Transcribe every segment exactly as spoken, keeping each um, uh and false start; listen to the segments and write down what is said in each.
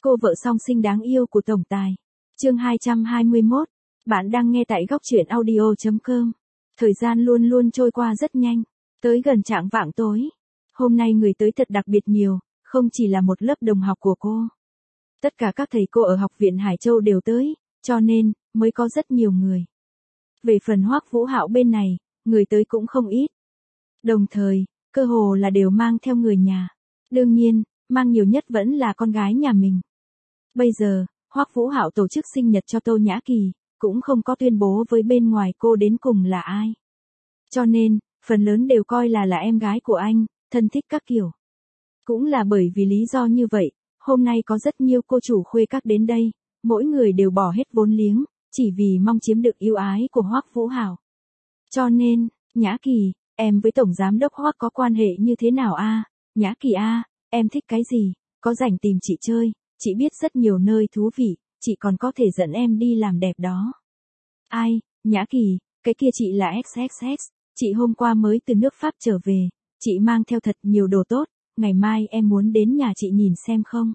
cô vợ song sinh đáng yêu của tổng tài. Chương hai trăm hai mươi mốt. Bạn đang nghe tại góc truyện audio chấm com. Thời gian luôn luôn trôi qua rất nhanh. Tới gần chạng vạng tối. Hôm nay người tới thật đặc biệt nhiều, không chỉ là một lớp đồng học của cô. Tất cả các thầy cô ở học viện Hải Châu đều tới, cho nên, mới có rất nhiều người. Về phần Hoắc Vũ Hạo bên này, người tới cũng không ít. Đồng thời, cơ hồ là đều mang theo người nhà. Đương nhiên, mang nhiều nhất vẫn là con gái nhà mình. Bây giờ, Hoắc Vũ Hạo tổ chức sinh nhật cho Tô Nhã Kỳ, cũng không có tuyên bố với bên ngoài cô đến cùng là ai. Cho nên, phần lớn đều coi là là em gái của anh, thân thích các kiểu. Cũng là bởi vì lý do như vậy, hôm nay có rất nhiều cô chủ khuê các đến đây, mỗi người đều bỏ hết vốn liếng, chỉ vì mong chiếm được yêu ái của Hoắc Vũ Hạo. Cho nên, Nhã Kỳ, em với Tổng Giám đốc Hoắc có quan hệ như thế nào a? Nhã Kỳ a, em thích cái gì, có rảnh tìm chị chơi, chị biết rất nhiều nơi thú vị, chị còn có thể dẫn em đi làm đẹp đó. Ai, Nhã Kỳ, cái kia chị là ích ích ích, chị hôm qua mới từ nước Pháp trở về, chị mang theo thật nhiều đồ tốt, ngày mai em muốn đến nhà chị nhìn xem không?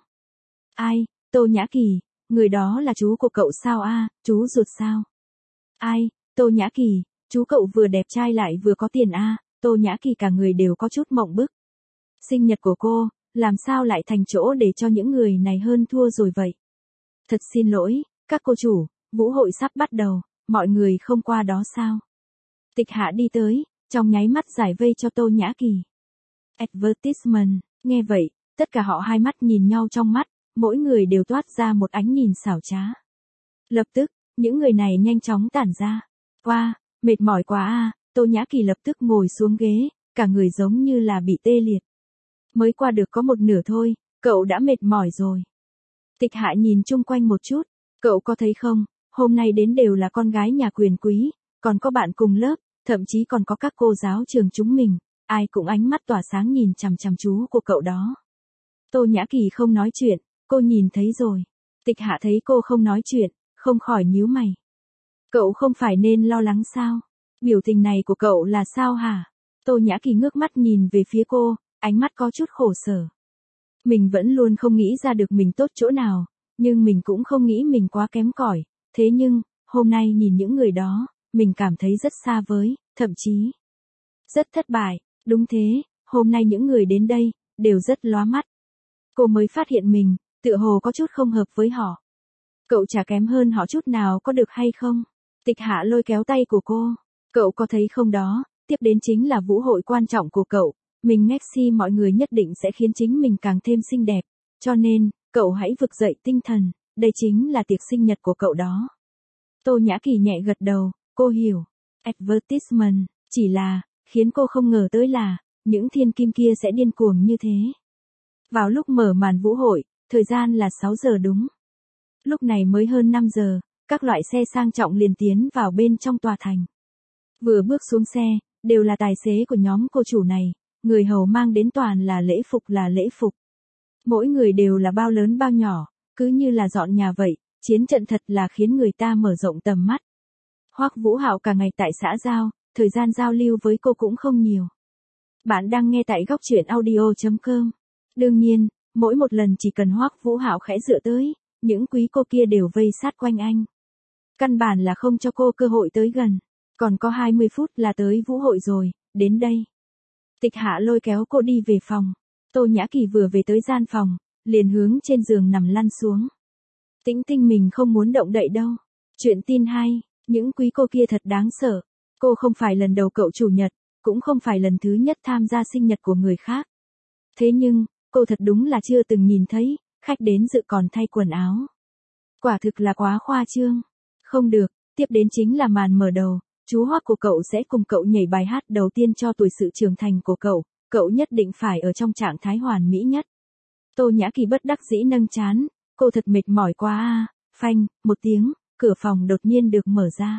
Ai, Tô Nhã Kỳ, người đó là chú của cậu sao a, chú ruột sao? Ai, Tô Nhã Kỳ, chú cậu vừa đẹp trai lại vừa có tiền a, Tô Nhã Kỳ cả người đều có chút mộng bức. Sinh nhật của cô, làm sao lại thành chỗ để cho những người này hơn thua rồi vậy? Thật xin lỗi, các cô chủ, vũ hội sắp bắt đầu, mọi người không qua đó sao? Tịch Hạ đi tới, trong nháy mắt giải vây cho Tô Nhã Kỳ. Advertisement, nghe vậy, tất cả họ hai mắt nhìn nhau trong mắt, mỗi người đều toát ra một ánh nhìn xảo trá. Lập tức, những người này nhanh chóng tản ra. Qua, mệt mỏi quá a, Tô Nhã Kỳ lập tức ngồi xuống ghế, cả người giống như là bị tê liệt. Mới qua được có một nửa thôi, cậu đã mệt mỏi rồi. Tịch Hạ nhìn chung quanh một chút, cậu có thấy không, hôm nay đến đều là con gái nhà quyền quý, còn có bạn cùng lớp, thậm chí còn có các cô giáo trường chúng mình, ai cũng ánh mắt tỏa sáng nhìn chằm chằm chú của cậu đó. Tô Nhã Kỳ không nói chuyện, cô nhìn thấy rồi. Tịch Hạ thấy cô không nói chuyện, không khỏi nhíu mày. Cậu không phải nên lo lắng sao? Biểu tình này của cậu là sao hả? Tô Nhã Kỳ ngước mắt nhìn về phía cô, ánh mắt có chút khổ sở. Mình vẫn luôn không nghĩ ra được mình tốt chỗ nào, nhưng mình cũng không nghĩ mình quá kém cỏi. Thế nhưng, hôm nay nhìn những người đó, mình cảm thấy rất xa vời, thậm chí rất thất bại. Đúng thế, hôm nay những người đến đây, đều rất lóa mắt. Cô mới phát hiện mình, tựa hồ có chút không hợp với họ. Cậu chả kém hơn họ chút nào có được hay không? Tịch Hạ lôi kéo tay của cô. Cậu có thấy không đó, tiếp đến chính là vũ hội quan trọng của cậu. Mình Messi mọi người nhất định sẽ khiến chính mình càng thêm xinh đẹp. Cho nên, cậu hãy vực dậy tinh thần, đây chính là tiệc sinh nhật của cậu đó. Tô Nhã Kỳ nhẹ gật đầu, cô hiểu. Advertisement, chỉ là, khiến cô không ngờ tới là, những thiên kim kia sẽ điên cuồng như thế. Vào lúc mở màn vũ hội, thời gian là sáu giờ đúng. Lúc này mới hơn năm giờ, các loại xe sang trọng liền tiến vào bên trong tòa thành. Vừa bước xuống xe, đều là tài xế của nhóm cô chủ này, người hầu mang đến toàn là lễ phục là lễ phục. Mỗi người đều là bao lớn bao nhỏ, cứ như là dọn nhà vậy, chiến trận thật là khiến người ta mở rộng tầm mắt. Hoắc Vũ Hạo cả ngày tại xã giao, thời gian giao lưu với cô cũng không nhiều. Bạn đang nghe tại góc truyện audio chấm com. Đương nhiên, mỗi một lần chỉ cần Hoắc Vũ Hạo khẽ dựa tới, những quý cô kia đều vây sát quanh anh. Căn bản là không cho cô cơ hội tới gần. Còn có hai mươi phút là tới vũ hội rồi, đến đây. Tịch Hạ lôi kéo cô đi về phòng. Tô Nhã Kỳ vừa về tới gian phòng, liền hướng trên giường nằm lăn xuống. Tĩnh Tinh mình không muốn động đậy đâu. Chuyện tin hay, những quý cô kia thật đáng sợ. Cô không phải lần đầu cậu chủ nhật, cũng không phải lần thứ nhất tham gia sinh nhật của người khác. Thế nhưng, cô thật đúng là chưa từng nhìn thấy, khách đến dự còn thay quần áo. Quả thực là quá khoa trương. Không được, tiếp đến chính là màn mở đầu. Chú Hoắc của cậu sẽ cùng cậu nhảy bài hát đầu tiên cho tuổi sự trưởng thành của cậu, cậu nhất định phải ở trong trạng thái hoàn mỹ nhất. Tô Nhã Kỳ bất đắc dĩ nâng trán, cô thật mệt mỏi quá a. Phanh, một tiếng, cửa phòng đột nhiên được mở ra.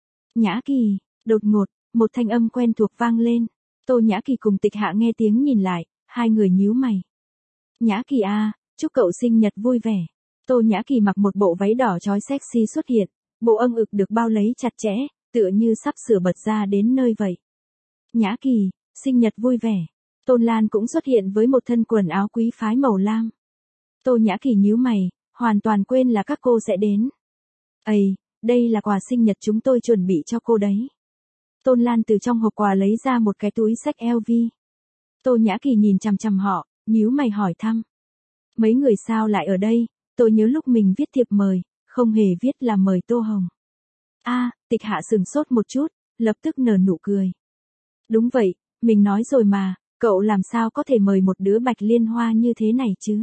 Nhã Kỳ, đột ngột, một thanh âm quen thuộc vang lên. Tô Nhã Kỳ cùng Tịch Hạ nghe tiếng nhìn lại, hai người nhíu mày. Nhã Kỳ a, chúc cậu sinh nhật vui vẻ. Tô Nhã Kỳ mặc một bộ váy đỏ chói sexy xuất hiện, bộ âng ực được bao lấy chặt chẽ, tựa như sắp sửa bật ra đến nơi vậy. Nhã Kỳ, sinh nhật vui vẻ. Tôn Lan cũng xuất hiện với một thân quần áo quý phái màu lam. Tô Nhã Kỳ nhíu mày, hoàn toàn quên là các cô sẽ đến. Ây, đây là quà sinh nhật chúng tôi chuẩn bị cho cô đấy. Tôn Lan từ trong hộp quà lấy ra một cái túi xách eo vi. Tô Nhã Kỳ nhìn chằm chằm họ, nhíu mày hỏi thăm. Mấy người sao lại ở đây, tôi nhớ lúc mình viết thiệp mời, không hề viết là mời Tô Hồng. A, à, Tịch Hạ sừng sốt một chút, lập tức nở nụ cười. Đúng vậy, mình nói rồi mà, cậu làm sao có thể mời một đứa bạch liên hoa như thế này chứ?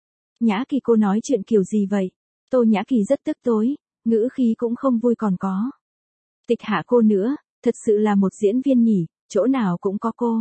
Nhã Kỳ cô nói chuyện kiểu gì vậy? Tô Nhã Kỳ rất tức tối, ngữ khí cũng không vui còn có. Tịch Hạ cô nữa, thật sự là một diễn viên nhỉ, chỗ nào cũng có cô.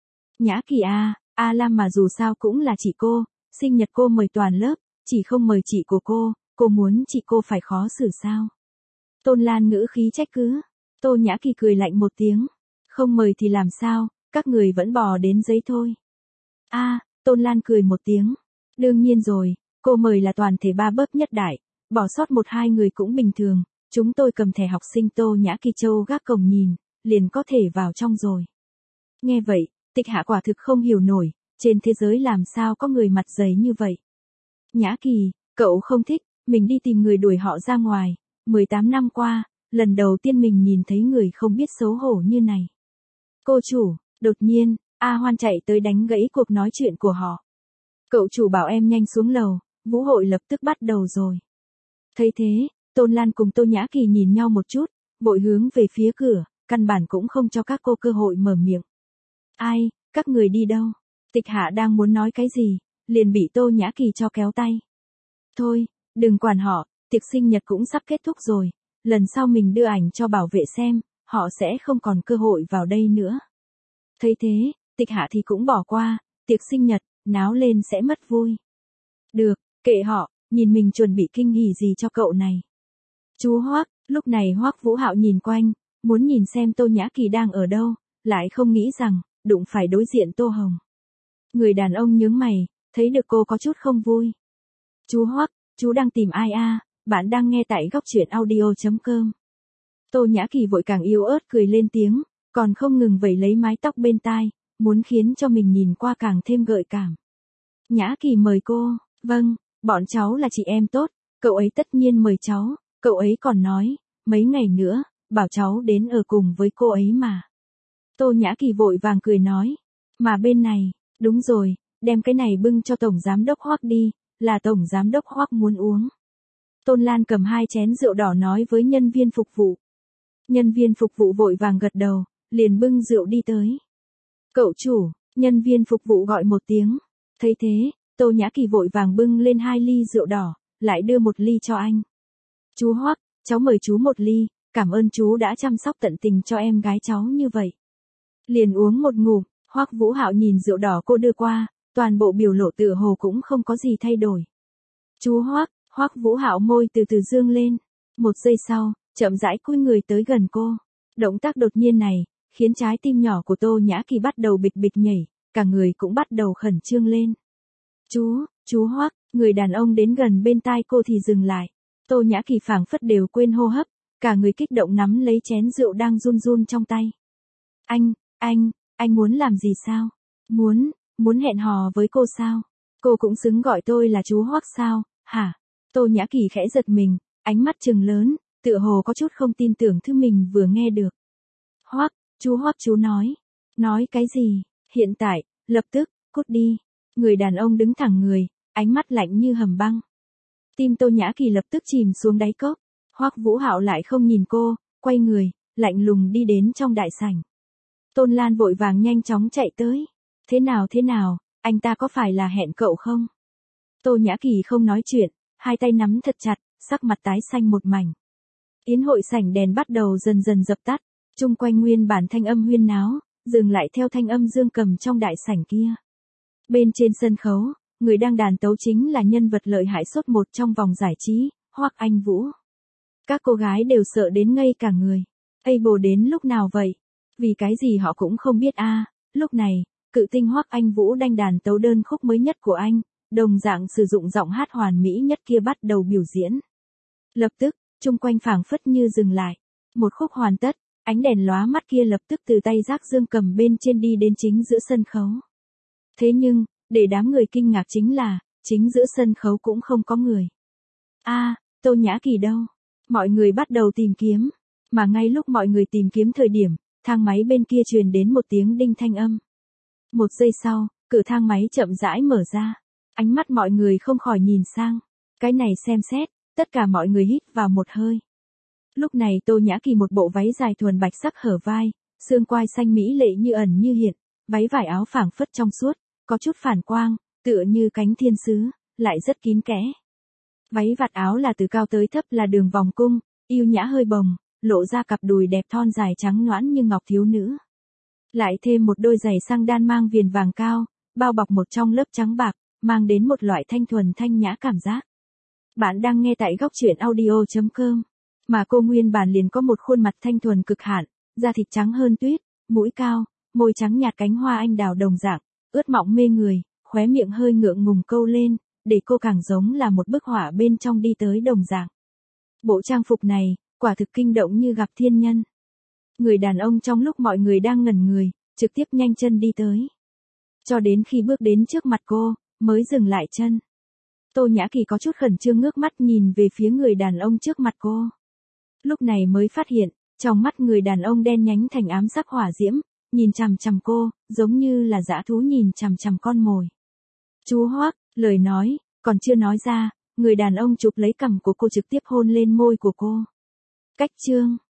Nhã Kỳ à, A Lam mà dù sao cũng là chị cô, sinh nhật cô mời toàn lớp, chỉ không mời chị của cô, cô muốn chị cô phải khó xử sao? Tôn Lan ngữ khí trách cứ. Tô Nhã Kỳ cười lạnh một tiếng. Không mời thì làm sao, các người vẫn bò đến giấy thôi. A, à, Tôn Lan cười một tiếng. Đương nhiên rồi, cô mời là toàn thể ba bớp nhất đại, bỏ sót một hai người cũng bình thường, chúng tôi cầm thẻ học sinh Tô Nhã Kỳ Châu gác cổng nhìn, liền có thể vào trong rồi. Nghe vậy, Tịch Hạ quả thực không hiểu nổi, trên thế giới làm sao có người mặt dày như vậy. Nhã Kỳ, cậu không thích, mình đi tìm người đuổi họ ra ngoài, mười tám năm qua, lần đầu tiên mình nhìn thấy người không biết xấu hổ như này. Cô chủ, đột nhiên, A Hoan chạy tới đánh gãy cuộc nói chuyện của họ. Cậu chủ bảo em nhanh xuống lầu, vũ hội lập tức bắt đầu rồi. Thấy thế, Tôn Lan cùng Tô Nhã Kỳ nhìn nhau một chút, vội hướng về phía cửa, căn bản cũng không cho các cô cơ hội mở miệng. Ai, các người đi đâu? Tịch Hạ đang muốn nói cái gì, liền bị Tô Nhã Kỳ cho kéo tay. Thôi, đừng quản họ, tiệc sinh nhật cũng sắp kết thúc rồi, lần sau mình đưa ảnh cho bảo vệ xem, họ sẽ không còn cơ hội vào đây nữa. Thấy thế, Tịch Hạ thì cũng bỏ qua, tiệc sinh nhật, náo lên sẽ mất vui. Được, kệ họ, nhìn mình chuẩn bị kinh hỉ gì cho cậu này. Chú Hoắc, lúc này Hoắc Vũ Hạo nhìn quanh, muốn nhìn xem Tô Nhã Kỳ đang ở đâu, lại không nghĩ rằng, đụng phải đối diện Tô Hồng. Người đàn ông nhướng mày, thấy được cô có chút không vui. Chú Hoắc, chú đang tìm ai a? À? Bạn đang nghe tại góc truyện audio chấm com. Tô Nhã Kỳ vội càng yếu ớt cười lên tiếng, còn không ngừng vẩy lấy mái tóc bên tai, muốn khiến cho mình nhìn qua càng thêm gợi cảm. Nhã Kỳ mời cô, vâng, bọn cháu là chị em tốt, cậu ấy tất nhiên mời cháu, cậu ấy còn nói, mấy ngày nữa, bảo cháu đến ở cùng với cô ấy mà. Tô Nhã Kỳ vội vàng cười nói, mà bên này, đúng rồi, đem cái này bưng cho Tổng Giám Đốc Hoắc đi, là Tổng Giám Đốc Hoắc muốn uống. Tôn Lan cầm hai chén rượu đỏ nói với nhân viên phục vụ. Nhân viên phục vụ vội vàng gật đầu, liền bưng rượu đi tới. Cậu chủ, nhân viên phục vụ gọi một tiếng. Thấy thế, Tô Nhã Kỳ vội vàng bưng lên hai ly rượu đỏ, lại đưa một ly cho anh. Chú Hoắc, cháu mời chú một ly, cảm ơn chú đã chăm sóc tận tình cho em gái cháu như vậy. Liền uống một ngụm, Hoắc Vũ Hạo nhìn rượu đỏ cô đưa qua, toàn bộ biểu lộ tựa hồ cũng không có gì thay đổi. Chú Hoắc, Hoắc Vũ Hạo môi từ từ dương lên. Một giây sau, chậm rãi cúi người tới gần cô. Động tác đột nhiên này, khiến trái tim nhỏ của Tô Nhã Kỳ bắt đầu bịch bịch nhảy, cả người cũng bắt đầu khẩn trương lên. Chú, chú Hoắc, người đàn ông đến gần bên tai cô thì dừng lại. Tô Nhã Kỳ phảng phất đều quên hô hấp, cả người kích động nắm lấy chén rượu đang run run trong tay. Anh, anh, anh muốn làm gì sao? Muốn, muốn hẹn hò với cô sao? Cô cũng xứng gọi tôi là chú Hoắc sao, hả? Tô Nhã Kỳ khẽ giật mình, ánh mắt trừng lớn, tựa hồ có chút không tin tưởng thứ mình vừa nghe được. Hoắc, chú Hoắc chú nói. Nói cái gì? Hiện tại, lập tức, cút đi. Người đàn ông đứng thẳng người, ánh mắt lạnh như hầm băng. Tim Tô Nhã Kỳ lập tức chìm xuống đáy cốc. Hoắc Vũ Hạo lại không nhìn cô, quay người, lạnh lùng đi đến trong đại sảnh. Tôn Lan vội vàng nhanh chóng chạy tới. Thế nào thế nào, anh ta có phải là hẹn cậu không? Tô Nhã Kỳ không nói chuyện, hai tay nắm thật chặt, sắc mặt tái xanh một mảnh. Yến hội sảnh đèn bắt đầu dần dần dập tắt, chung quanh nguyên bản thanh âm huyên náo, dừng lại theo thanh âm dương cầm trong đại sảnh kia. Bên trên sân khấu, người đang đàn tấu chính là nhân vật lợi hại số một trong vòng giải trí, Hoắc Anh Vũ. Các cô gái đều sợ đến ngây cả người. Ây bồ đến lúc nào vậy? Vì cái gì họ cũng không biết a. À, lúc này, cự tinh Hoắc Anh Vũ đang đàn tấu đơn khúc mới nhất của anh, đồng dạng sử dụng giọng hát hoàn mỹ nhất kia bắt đầu biểu diễn. Lập tức, chung quanh phảng phất như dừng lại. Một khúc hoàn tất, ánh đèn lóa mắt kia lập tức từ tay giác dương cầm bên trên đi đến chính giữa sân khấu. Thế nhưng, để đám người kinh ngạc chính là, chính giữa sân khấu cũng không có người. A, Tô Nhã Kỳ đâu? Mọi người bắt đầu tìm kiếm. Mà ngay lúc mọi người tìm kiếm thời điểm, thang máy bên kia truyền đến một tiếng đinh thanh âm. Một giây sau, cửa thang máy chậm rãi mở ra. Ánh mắt mọi người không khỏi nhìn sang. Cái này xem xét, tất cả mọi người hít vào một hơi. Lúc này Tô Nhã Kỳ một bộ váy dài thuần bạch sắc hở vai, xương quai xanh mỹ lệ như ẩn như hiện, váy vải áo phảng phất trong suốt, có chút phản quang, tựa như cánh thiên sứ, lại rất kín kẽ. Váy vạt áo là từ cao tới thấp là đường vòng cung, yêu nhã hơi bồng, lộ ra cặp đùi đẹp thon dài trắng nõn như ngọc thiếu nữ. Lại thêm một đôi giày sang đan mang viền vàng cao, bao bọc một trong lớp trắng bạc, mang đến một loại thanh thuần thanh nhã cảm giác. Bạn đang nghe tại góc truyện audio chấm com. Mà cô nguyên bản liền có một khuôn mặt thanh thuần cực hạn, da thịt trắng hơn tuyết, mũi cao, môi trắng nhạt cánh hoa anh đào đồng dạng, ướt mọng mê người, khóe miệng hơi ngượng ngùng câu lên, để cô càng giống là một bức họa bên trong đi tới đồng dạng. Bộ trang phục này, quả thực kinh động như gặp thiên nhân. Người đàn ông trong lúc mọi người đang ngẩn người, trực tiếp nhanh chân đi tới. Cho đến khi bước đến trước mặt cô, mới dừng lại chân. Tô Nhã Kỳ có chút khẩn trương ngước mắt nhìn về phía người đàn ông trước mặt cô. Lúc này mới phát hiện, trong mắt người đàn ông đen nhánh thành ám sắc hỏa diễm, nhìn chằm chằm cô, giống như là dã thú nhìn chằm chằm con mồi. Chú Hoắc, lời nói, còn chưa nói ra, người đàn ông chụp lấy cằm của cô trực tiếp hôn lên môi của cô. Cách chương.